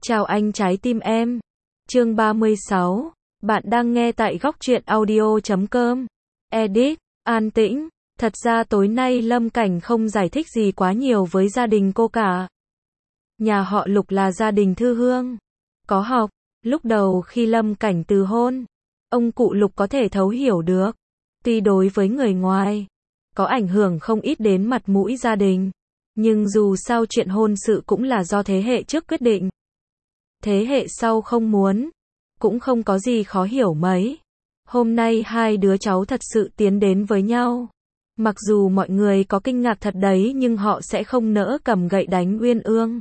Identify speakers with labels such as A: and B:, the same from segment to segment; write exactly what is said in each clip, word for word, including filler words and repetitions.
A: Chào anh trái tim em. Chương ba mươi sáu. Bạn đang nghe tại góc truyện audio chấm com. Edit. An tĩnh. Thật ra tối nay Lâm Cảnh không giải thích gì quá nhiều với gia đình cô cả. Nhà họ Lục là gia đình thư hương. Có học. Lúc đầu khi Lâm Cảnh từ hôn, ông cụ Lục có thể thấu hiểu được. Tuy đối với người ngoài, có ảnh hưởng không ít đến mặt mũi gia đình. Nhưng dù sao chuyện hôn sự cũng là do thế hệ trước quyết định. Thế hệ sau không muốn, cũng không có gì khó hiểu mấy. Hôm nay hai đứa cháu thật sự tiến đến với nhau. Mặc dù mọi người có kinh ngạc thật đấy nhưng họ sẽ không nỡ cầm gậy đánh Uyên Ương.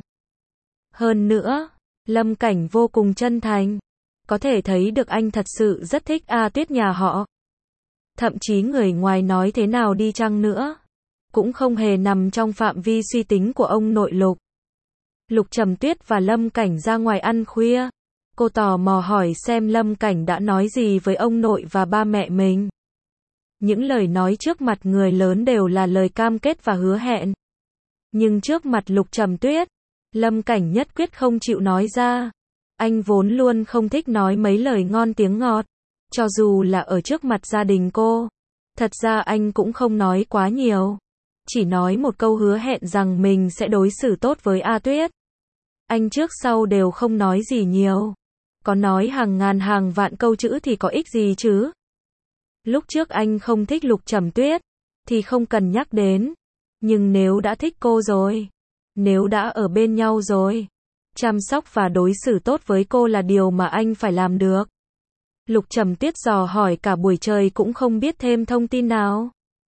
A: Hơn nữa, Lâm Cảnh vô cùng chân thành. Có thể thấy được anh thật sự rất thích A Tuyết nhà họ. Thậm chí người ngoài nói thế nào đi chăng nữa, cũng không hề nằm trong phạm vi suy tính của ông nội Lục. Lục Trầm Tuyết và Lâm Cảnh ra ngoài ăn khuya. Cô tò mò hỏi xem Lâm Cảnh đã nói gì với ông nội và ba mẹ mình. Những lời nói trước mặt người lớn đều là lời cam kết và hứa hẹn. Nhưng trước mặt Lục Trầm Tuyết, Lâm Cảnh nhất quyết không chịu nói ra. Anh vốn luôn không thích nói mấy lời ngon tiếng ngọt, cho dù là ở trước mặt gia đình cô. Thật ra anh cũng không nói quá nhiều. Chỉ nói một câu hứa hẹn rằng mình sẽ đối xử tốt với A Tuyết. Anh trước sau đều không nói gì nhiều. Có nói hàng ngàn hàng vạn câu chữ thì có ích gì chứ. Lúc trước anh không thích Lục Trầm Tuyết, thì không cần nhắc đến. Nhưng nếu đã thích cô rồi, nếu đã ở bên nhau rồi, chăm sóc và đối xử tốt với cô là điều mà anh phải làm được. Lục Trầm Tuyết dò hỏi cả buổi trời cũng không biết thêm thông tin nào.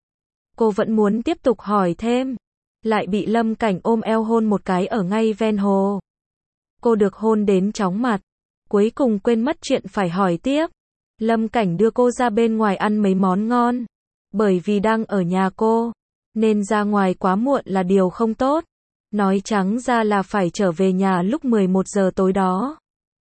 A: Cô vẫn muốn tiếp tục hỏi thêm, lại bị Lâm Cảnh ôm eo hôn một cái ở ngay ven hồ. Cô được hôn đến chóng mặt, cuối cùng quên mất chuyện phải hỏi tiếp. Lâm Cảnh đưa cô ra bên ngoài ăn mấy món ngon. Bởi vì đang ở nhà cô, nên ra ngoài quá muộn là điều không tốt. Nói trắng ra là phải trở về nhà lúc mười một giờ tối đó.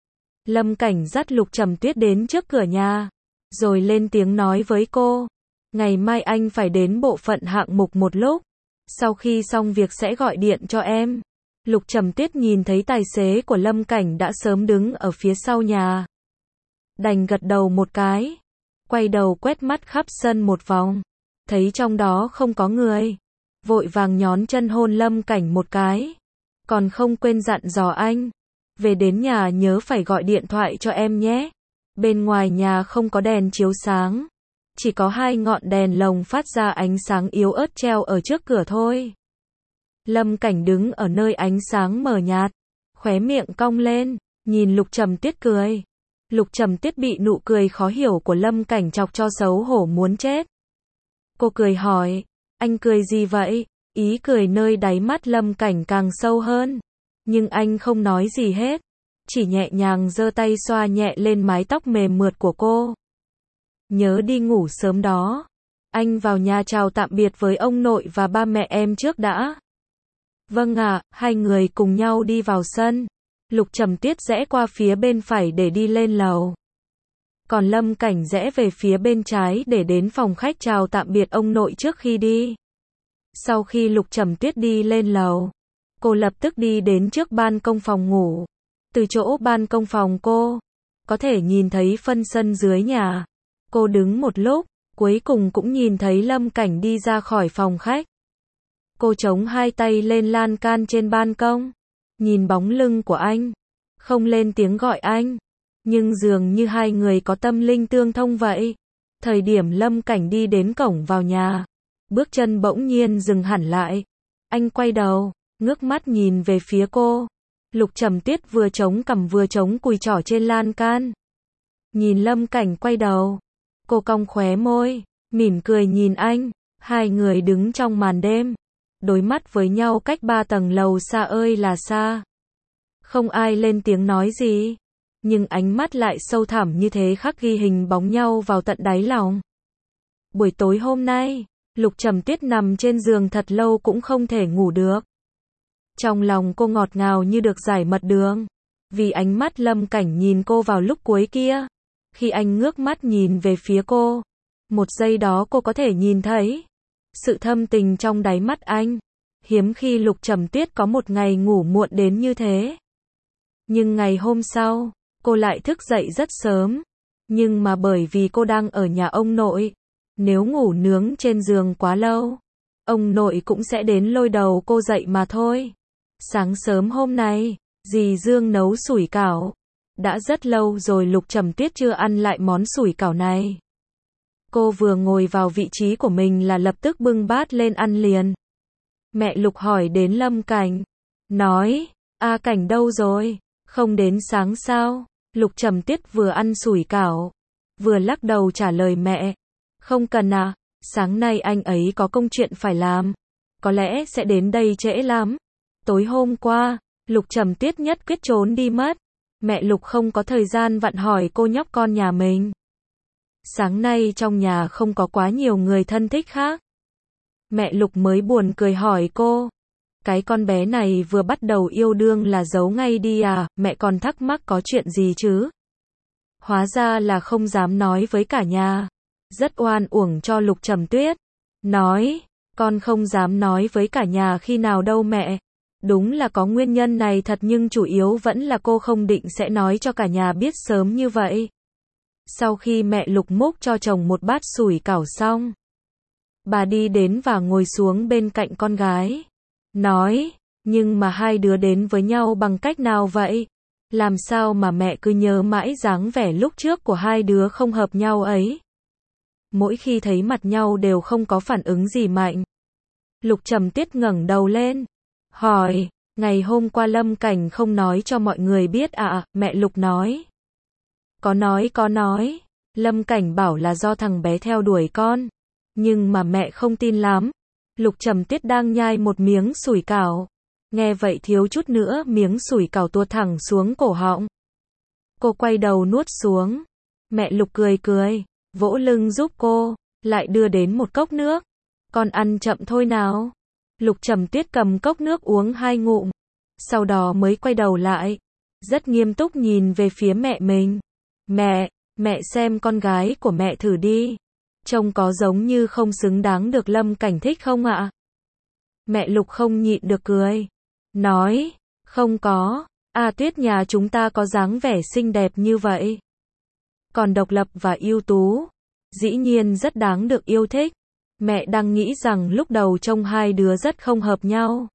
A: Lâm Cảnh dắt Lục Trầm Tuyết đến trước cửa nhà, rồi lên tiếng nói với cô. Ngày mai anh phải đến bộ phận hạng mục một lúc. Sau khi xong việc sẽ gọi điện cho em. Lục Trầm Tuyết nhìn thấy tài xế của Lâm Cảnh đã sớm đứng ở phía sau nhà. Đành gật đầu một cái. Quay đầu quét mắt khắp sân một vòng. Thấy trong đó không có người. Vội vàng nhón chân hôn Lâm Cảnh một cái. Còn không quên dặn dò anh. Về đến nhà nhớ phải gọi điện thoại cho em nhé. Bên ngoài nhà không có đèn chiếu sáng. Chỉ có hai ngọn đèn lồng phát ra ánh sáng yếu ớt treo ở trước cửa thôi. Lâm Cảnh đứng ở nơi ánh sáng mờ nhạt, khóe miệng cong lên, nhìn Lục Trầm Tuyết cười. Lục Trầm Tuyết bị nụ cười khó hiểu của Lâm Cảnh chọc cho xấu hổ muốn chết. Cô cười hỏi, anh cười gì vậy? Ý cười nơi đáy mắt Lâm Cảnh càng sâu hơn. Nhưng anh không nói gì hết, chỉ nhẹ nhàng giơ tay xoa nhẹ lên mái tóc mềm mượt của cô. Nhớ đi ngủ sớm đó. Anh vào nhà chào tạm biệt với ông nội và ba mẹ em trước đã. Vâng ạ, à, hai người cùng nhau đi vào sân. Lục Trầm Tuyết rẽ qua phía bên phải để đi lên lầu. Còn Lâm Cảnh rẽ về phía bên trái để đến phòng khách chào tạm biệt ông nội trước khi đi. Sau khi Lục Trầm Tuyết đi lên lầu, cô lập tức đi đến trước ban công phòng ngủ. Từ chỗ ban công phòng cô, có thể nhìn thấy phân sân dưới nhà. Cô đứng một lúc, cuối cùng cũng nhìn thấy Lâm Cảnh đi ra khỏi phòng khách. Cô chống hai tay lên lan can trên ban công, nhìn bóng lưng của anh, không lên tiếng gọi anh, nhưng dường như hai người có tâm linh tương thông vậy. Thời điểm Lâm Cảnh đi đến cổng vào nhà, bước chân bỗng nhiên dừng hẳn lại. Anh quay đầu, ngước mắt nhìn về phía cô. Lục Trầm Tuyết vừa chống cằm vừa chống cùi trỏ trên lan can. Nhìn Lâm Cảnh quay đầu, cô cong khóe môi, mỉm cười nhìn anh. Hai người đứng trong màn đêm, đối mắt với nhau cách ba tầng lầu xa ơi là xa. Không ai lên tiếng nói gì, nhưng ánh mắt lại sâu thẳm như thế khắc ghi hình bóng nhau vào tận đáy lòng. Buổi tối hôm nay, Lục Trầm Tuyết nằm trên giường thật lâu cũng không thể ngủ được. Trong lòng cô ngọt ngào như được giải mật đường, vì ánh mắt Lâm Cảnh nhìn cô vào lúc cuối kia. Khi anh ngước mắt nhìn về phía cô, một giây đó cô có thể nhìn thấy sự thâm tình trong đáy mắt anh. Hiếm khi Lục Trầm Tuyết có một ngày ngủ muộn đến như thế. Nhưng ngày hôm sau, cô lại thức dậy rất sớm. Nhưng mà bởi vì cô đang ở nhà ông nội, nếu ngủ nướng trên giường quá lâu, ông nội cũng sẽ đến lôi đầu cô dậy mà thôi. Sáng sớm hôm nay, dì Dương nấu sủi cảo. Đã rất lâu rồi Lục Trầm Tuyết chưa ăn lại món sủi cảo này. Cô vừa ngồi vào vị trí của mình là lập tức bưng bát lên ăn liền. Mẹ Lục hỏi đến Lâm Cảnh. Nói, A Cảnh đâu rồi? Không đến sáng sao? Lục Trầm Tuyết vừa ăn sủi cảo, vừa lắc đầu trả lời mẹ. Không cần à, sáng nay anh ấy có công chuyện phải làm. Có lẽ sẽ đến đây trễ lắm. Tối hôm qua, Lục Trầm Tuyết nhất quyết trốn đi mất. Mẹ Lục không có thời gian vặn hỏi cô nhóc con nhà mình. Sáng nay trong nhà không có quá nhiều người thân thích khác. Mẹ Lục mới buồn cười hỏi cô. Cái con bé này vừa bắt đầu yêu đương là giấu ngay đi à, mẹ còn thắc mắc có chuyện gì chứ? Hóa ra là không dám nói với cả nhà. Rất oan uổng cho Lục Trầm Tuyết. Nói, con không dám nói với cả nhà khi nào đâu mẹ. Đúng là có nguyên nhân này thật nhưng chủ yếu vẫn là cô không định sẽ nói cho cả nhà biết sớm như vậy. Sau khi mẹ Lục múc cho chồng một bát sủi cảo xong, bà đi đến và ngồi xuống bên cạnh con gái. Nói, nhưng mà hai đứa đến với nhau bằng cách nào vậy? Làm sao mà mẹ cứ nhớ mãi dáng vẻ lúc trước của hai đứa không hợp nhau ấy? Mỗi khi thấy mặt nhau đều không có phản ứng gì mạnh. Lục Trầm Tuyết ngẩng đầu lên, hỏi, ngày hôm qua Lâm Cảnh không nói cho mọi người biết à? Mẹ Lục nói. Có nói có nói, Lâm Cảnh bảo là do thằng bé theo đuổi con. Nhưng mà mẹ không tin lắm. Lục Trầm Tuyết đang nhai một miếng sủi cảo. Nghe vậy thiếu chút nữa miếng sủi cảo tuột thẳng xuống cổ họng. Cô quay đầu nuốt xuống. Mẹ Lục cười cười, vỗ lưng giúp cô, lại đưa đến một cốc nước. Con ăn chậm thôi nào. Lục Trầm Tuyết cầm cốc nước uống hai ngụm. Sau đó mới quay đầu lại. Rất nghiêm túc nhìn về phía mẹ mình. Mẹ, mẹ xem con gái của mẹ thử đi. Trông có giống như không xứng đáng được Lâm Cảnh thích không ạ? Mẹ Lục không nhịn được cười. Nói, không có, A Tuyết nhà chúng ta có dáng vẻ xinh đẹp như vậy. Còn độc lập và ưu tú. Dĩ nhiên rất đáng được yêu thích. Mẹ đang nghĩ rằng lúc đầu trông hai đứa rất không hợp nhau.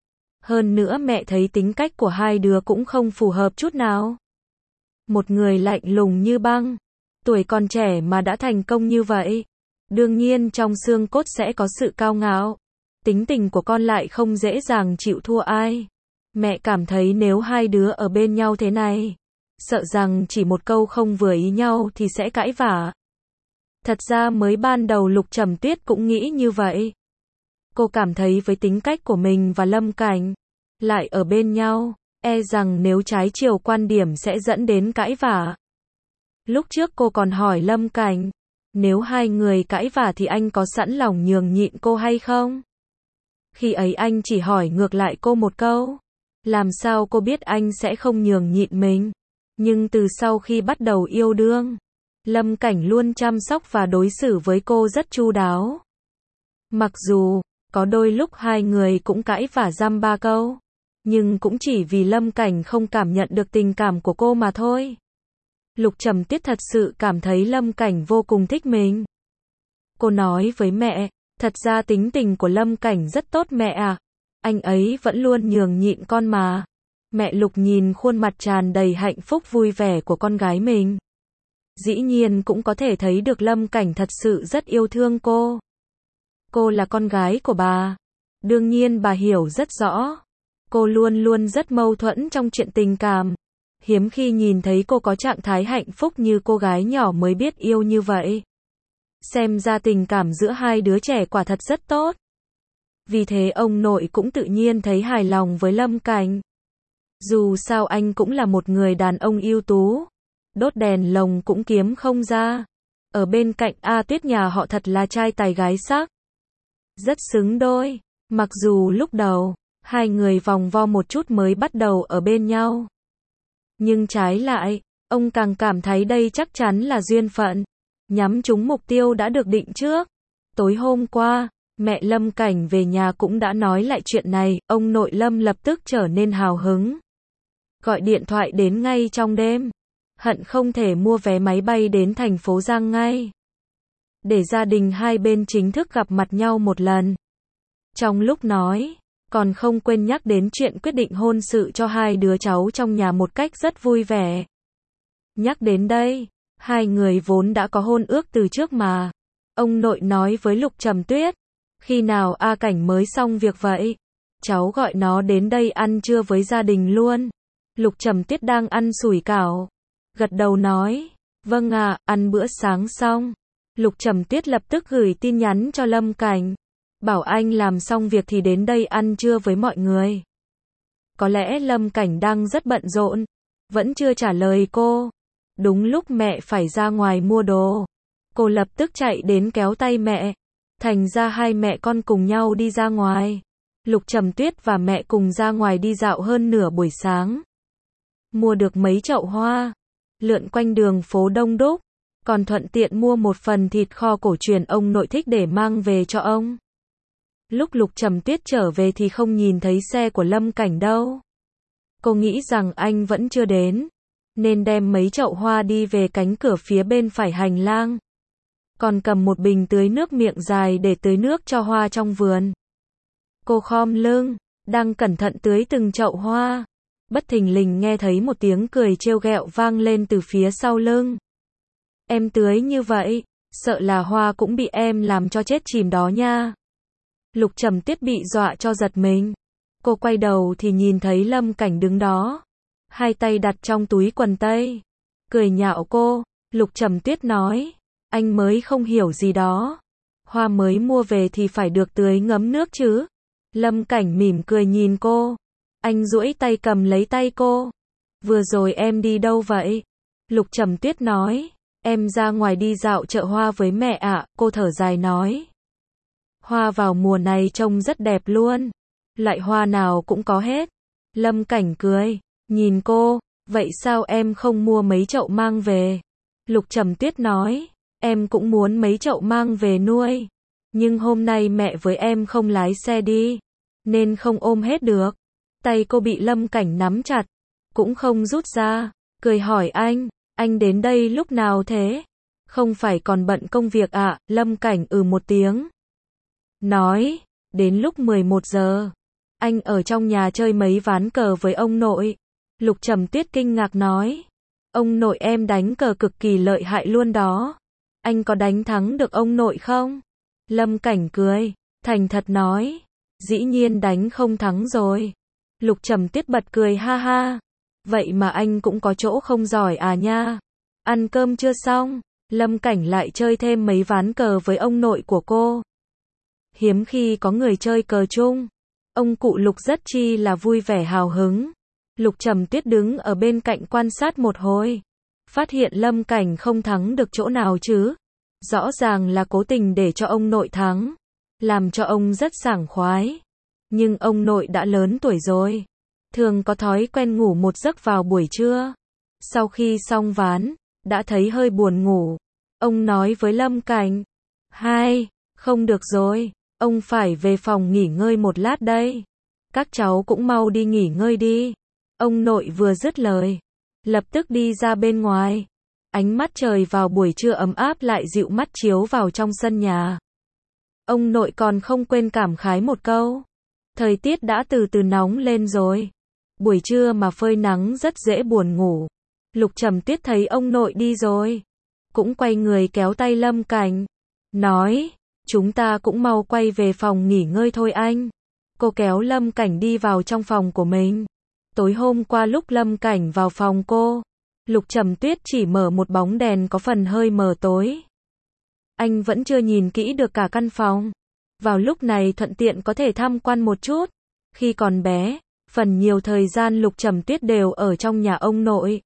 A: Hơn nữa mẹ thấy tính cách của hai đứa cũng không phù hợp chút nào. Một người lạnh lùng như băng. Tuổi còn trẻ mà đã thành công như vậy. Đương nhiên trong xương cốt sẽ có sự cao ngạo. Tính tình của con lại không dễ dàng chịu thua ai. Mẹ cảm thấy nếu hai đứa ở bên nhau thế này, sợ rằng chỉ một câu không vừa ý nhau thì sẽ cãi vã. Thật ra mới ban đầu Lục Trầm Tuyết cũng nghĩ như vậy. Cô cảm thấy với tính cách của mình và Lâm Cảnh, lại ở bên nhau, e rằng nếu trái chiều quan điểm sẽ dẫn đến cãi vã. Lúc trước cô còn hỏi Lâm Cảnh, nếu hai người cãi vã thì anh có sẵn lòng nhường nhịn cô hay không? Khi ấy anh chỉ hỏi ngược lại cô một câu. Làm sao cô biết anh sẽ không nhường nhịn mình? Nhưng từ sau khi bắt đầu yêu đương, Lâm Cảnh luôn chăm sóc và đối xử với cô rất chu đáo. Mặc dù, có đôi lúc hai người cũng cãi vã dăm ba câu, nhưng cũng chỉ vì Lâm Cảnh không cảm nhận được tình cảm của cô mà thôi. Lục Trầm Tuyết thật sự cảm thấy Lâm Cảnh vô cùng thích mình. Cô nói với mẹ, thật ra tính tình của Lâm Cảnh rất tốt mẹ à. Anh ấy vẫn luôn nhường nhịn con mà. Mẹ Lục nhìn khuôn mặt tràn đầy hạnh phúc vui vẻ của con gái mình. Dĩ nhiên cũng có thể thấy được Lâm Cảnh thật sự rất yêu thương cô. Cô là con gái của bà. Đương nhiên bà hiểu rất rõ. Cô luôn luôn rất mâu thuẫn trong chuyện tình cảm. Hiếm khi nhìn thấy cô có trạng thái hạnh phúc như cô gái nhỏ mới biết yêu như vậy. Xem ra tình cảm giữa hai đứa trẻ quả thật rất tốt. Vì thế ông nội cũng tự nhiên thấy hài lòng với Lâm Cảnh. Dù sao anh cũng là một người đàn ông ưu tú. Đốt đèn lồng cũng kiếm không ra. Ở bên cạnh A Tuyết nhà họ thật là trai tài gái sắc. Rất xứng đôi. Mặc dù lúc đầu, hai người vòng vo một chút mới bắt đầu ở bên nhau. Nhưng trái lại, ông càng cảm thấy đây chắc chắn là duyên phận. Nhắm trúng mục tiêu đã được định trước. Tối hôm qua, mẹ Lâm Cảnh về nhà cũng đã nói lại chuyện này, ông nội Lâm lập tức trở nên hào hứng. gọi điện thoại đến ngay trong đêm. Hận không thể mua vé máy bay đến thành phố Giang ngay. Để gia đình hai bên chính thức gặp mặt nhau một lần. Trong lúc nói, còn không quên nhắc đến chuyện quyết định hôn sự cho hai đứa cháu trong nhà một cách rất vui vẻ. Nhắc đến đây, hai người vốn đã có hôn ước từ trước mà. Ông nội nói với Lục Trầm Tuyết, khi nào A Cảnh mới xong việc vậy? Cháu gọi nó đến đây ăn trưa với gia đình luôn. Lục Trầm Tuyết đang ăn sủi cảo. Gật đầu nói, vâng ạ, ăn bữa sáng xong. Lục Trầm Tuyết lập tức gửi tin nhắn cho Lâm Cảnh. Bảo anh làm xong việc thì đến đây ăn trưa với mọi người. Có lẽ Lâm Cảnh đang rất bận rộn. Vẫn chưa trả lời cô. Đúng lúc mẹ phải ra ngoài mua đồ. Cô lập tức chạy đến kéo tay mẹ. Thành ra hai mẹ con cùng nhau đi ra ngoài. Lục Trầm Tuyết và mẹ cùng ra ngoài đi dạo hơn nửa buổi sáng. Mua được mấy chậu hoa. Lượn quanh đường phố đông đúc. Còn thuận tiện mua một phần thịt kho cổ truyền ông nội thích để mang về cho ông. Lúc Lục Trầm Tuyết trở về thì không nhìn thấy xe của Lâm Cảnh đâu. Cô nghĩ rằng anh vẫn chưa đến. Nên đem mấy chậu hoa đi về cánh cửa phía bên phải hành lang. Còn cầm một bình tưới nước miệng dài để tưới nước cho hoa trong vườn. Cô khom lưng, đang cẩn thận tưới từng chậu hoa. Bất thình lình nghe thấy một tiếng cười trêu ghẹo vang lên từ phía sau lưng. Em tưới như vậy, sợ là hoa cũng bị em làm cho chết chìm đó nha. Lục Trầm Tuyết bị dọa cho giật mình. Cô quay đầu thì nhìn thấy Lâm Cảnh đứng đó. Hai tay đặt trong túi quần tây. Cười nhạo cô. Lục Trầm Tuyết nói, anh mới không hiểu gì đó. Hoa mới mua về thì phải được tưới ngấm nước chứ. Lâm Cảnh mỉm cười nhìn cô. Anh duỗi tay cầm lấy tay cô. Vừa rồi em đi đâu vậy? Lục Trầm Tuyết nói, em ra ngoài đi dạo chợ hoa với mẹ ạ. Cô thở dài nói, hoa vào mùa này trông rất đẹp luôn. Loại hoa nào cũng có hết. Lâm Cảnh cười, nhìn cô, vậy sao em không mua mấy chậu mang về? Lục Trầm Tuyết nói, em cũng muốn mấy chậu mang về nuôi. Nhưng hôm nay mẹ với em không lái xe đi. Nên không ôm hết được. Tay cô bị Lâm Cảnh nắm chặt. Cũng không rút ra. Cười hỏi anh, anh đến đây lúc nào thế? Không phải còn bận công việc ạ? À? Lâm Cảnh ừ một tiếng. Nói, đến lúc mười một giờ. Anh ở trong nhà chơi mấy ván cờ với ông nội. Lục Trầm Tuyết kinh ngạc nói, ông nội em đánh cờ cực kỳ lợi hại luôn đó. Anh có đánh thắng được ông nội không? Lâm Cảnh cười, thành thật nói, dĩ nhiên đánh không thắng rồi. Lục Trầm Tuyết bật cười ha ha. Vậy mà anh cũng có chỗ không giỏi à nha. Ăn cơm chưa xong, Lâm Cảnh lại chơi thêm mấy ván cờ với ông nội của cô. Hiếm khi có người chơi cờ chung. Ông cụ Lục rất chi là vui vẻ hào hứng. Lục Trầm Tuyết đứng ở bên cạnh quan sát một hồi. Phát hiện Lâm Cảnh không thắng được chỗ nào chứ. Rõ ràng là cố tình để cho ông nội thắng. Làm cho ông rất sảng khoái. Nhưng ông nội đã lớn tuổi rồi. Thường có thói quen ngủ một giấc vào buổi trưa. Sau khi xong ván, đã thấy hơi buồn ngủ. Ông nói với Lâm Cảnh, hai, không được rồi, ông phải về phòng nghỉ ngơi một lát đây. Các cháu cũng mau đi nghỉ ngơi đi. Ông nội vừa dứt lời, lập tức đi ra bên ngoài. Ánh mắt trời vào buổi trưa ấm áp lại dịu mắt chiếu vào trong sân nhà. Ông nội còn không quên cảm khái một câu. Thời tiết đã từ từ nóng lên rồi. Buổi trưa mà phơi nắng rất dễ buồn ngủ. Lục Trầm Tuyết thấy ông nội đi rồi. Cũng quay người kéo tay Lâm Cảnh. Nói, chúng ta cũng mau quay về phòng nghỉ ngơi thôi anh. Cô kéo Lâm Cảnh đi vào trong phòng của mình. Tối hôm qua lúc Lâm Cảnh vào phòng cô, Lục Trầm Tuyết chỉ mở một bóng đèn có phần hơi mờ tối. Anh vẫn chưa nhìn kỹ được cả căn phòng. Vào lúc này thuận tiện có thể tham quan một chút. Khi còn bé, phần nhiều thời gian Lục Trầm Tuyết đều ở trong nhà ông nội.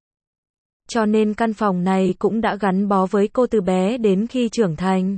A: Cho nên căn phòng này cũng đã gắn bó với cô từ bé đến khi trưởng thành.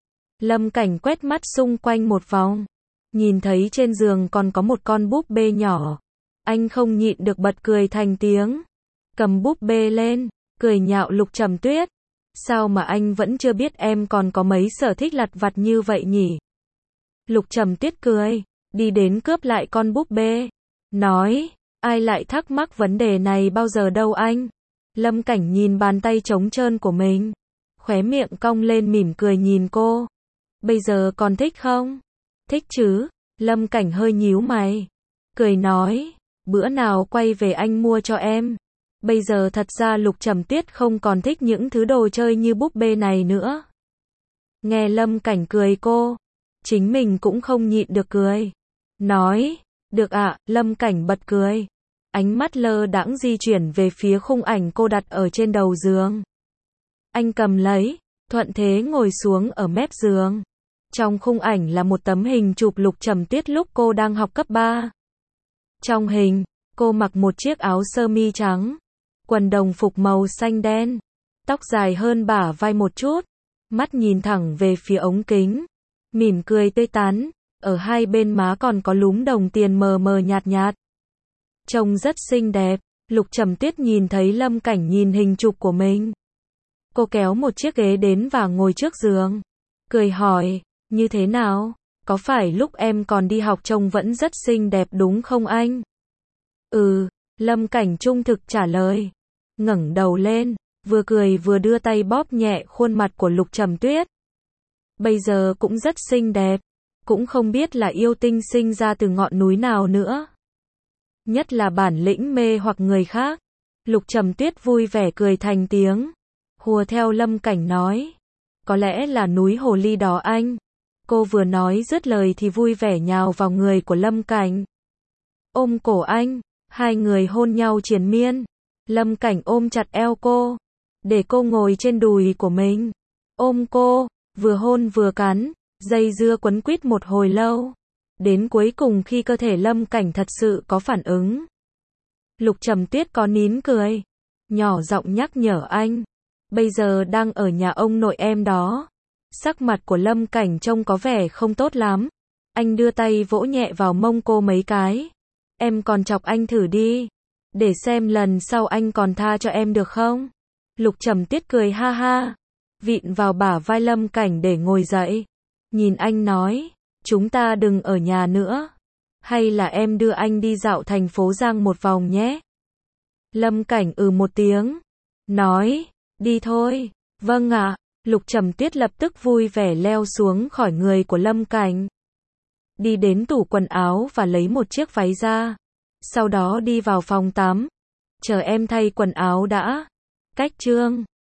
A: Lâm Cảnh quét mắt xung quanh một vòng. Nhìn thấy trên giường còn có một con búp bê nhỏ. Anh không nhịn được bật cười thành tiếng. Cầm búp bê lên, cười nhạo Lục Trầm Tuyết. Sao mà anh vẫn chưa biết em còn có mấy sở thích lặt vặt như vậy nhỉ? Lục Trầm Tuyết cười, đi đến cướp lại con búp bê. Nói, Ai lại thắc mắc vấn đề này bao giờ đâu anh? Lâm Cảnh nhìn bàn tay trống trơn của mình, khóe miệng cong lên mỉm cười nhìn cô. Bây giờ còn thích không? Thích chứ, Lâm Cảnh hơi nhíu mày, cười nói, bữa nào quay về anh mua cho em. Bây giờ thật ra Lục Trầm Tuyết không còn thích những thứ đồ chơi như búp bê này nữa. Nghe Lâm Cảnh cười cô, chính mình cũng không nhịn được cười. Nói, được ạ, Lâm Cảnh bật cười. Ánh mắt lơ đãng di chuyển về phía khung ảnh cô đặt ở trên đầu giường. Anh cầm lấy, thuận thế ngồi xuống ở mép giường. Trong khung ảnh là một tấm hình chụp Lục Trầm Tuyết lúc cô đang học cấp ba. Trong hình, cô mặc một chiếc áo sơ mi trắng, quần đồng phục màu xanh đen, tóc dài hơn bả vai một chút, mắt nhìn thẳng về phía ống kính, mỉm cười tươi tắn, ở hai bên má còn có lúm đồng tiền mờ mờ nhạt nhạt. Trông rất xinh đẹp. Lục Trầm Tuyết nhìn thấy Lâm Cảnh nhìn hình chụp của mình. Cô kéo một chiếc ghế đến và ngồi trước giường, cười hỏi, như thế nào? Có phải lúc em còn đi học trông vẫn rất xinh đẹp đúng không anh? Ừ, Lâm Cảnh trung thực trả lời, ngẩng đầu lên, vừa cười vừa đưa tay bóp nhẹ khuôn mặt của Lục Trầm Tuyết. Bây giờ cũng rất xinh đẹp, cũng không biết là yêu tinh sinh ra từ ngọn núi nào nữa. Nhất là bản lĩnh mê hoặc người khác. Lục Trầm Tuyết vui vẻ cười thành tiếng, hùa theo Lâm Cảnh nói, có lẽ là núi hồ ly đó anh. Cô vừa nói dứt lời thì vui vẻ nhào vào người của Lâm Cảnh, ôm cổ anh, hai người hôn nhau triền miên. Lâm Cảnh ôm chặt eo cô, để cô ngồi trên đùi của mình, ôm cô, vừa hôn vừa cắn, dây dưa quấn quýt một hồi lâu. Đến cuối cùng khi cơ thể Lâm Cảnh thật sự có phản ứng, Lục Trầm Tuyết có nín cười, nhỏ giọng nhắc nhở anh, bây giờ đang ở nhà ông nội em đó. Sắc mặt của Lâm Cảnh trông có vẻ không tốt lắm. Anh đưa tay vỗ nhẹ vào mông cô mấy cái. Em còn chọc anh thử đi, để xem lần sau anh còn tha cho em được không? Lục Trầm Tuyết cười ha ha, vịn vào bả vai Lâm Cảnh để ngồi dậy. Nhìn anh nói, chúng ta đừng ở nhà nữa. Hay là em đưa anh đi dạo thành phố Giang một vòng nhé? Lâm Cảnh ừ một tiếng, nói, đi thôi. Vâng ạ. Lục Trầm Tuyết lập tức vui vẻ leo xuống khỏi người của Lâm Cảnh, đi đến tủ quần áo và lấy một chiếc váy ra. Sau đó đi vào phòng tắm. Chờ em thay quần áo đã. Cách chương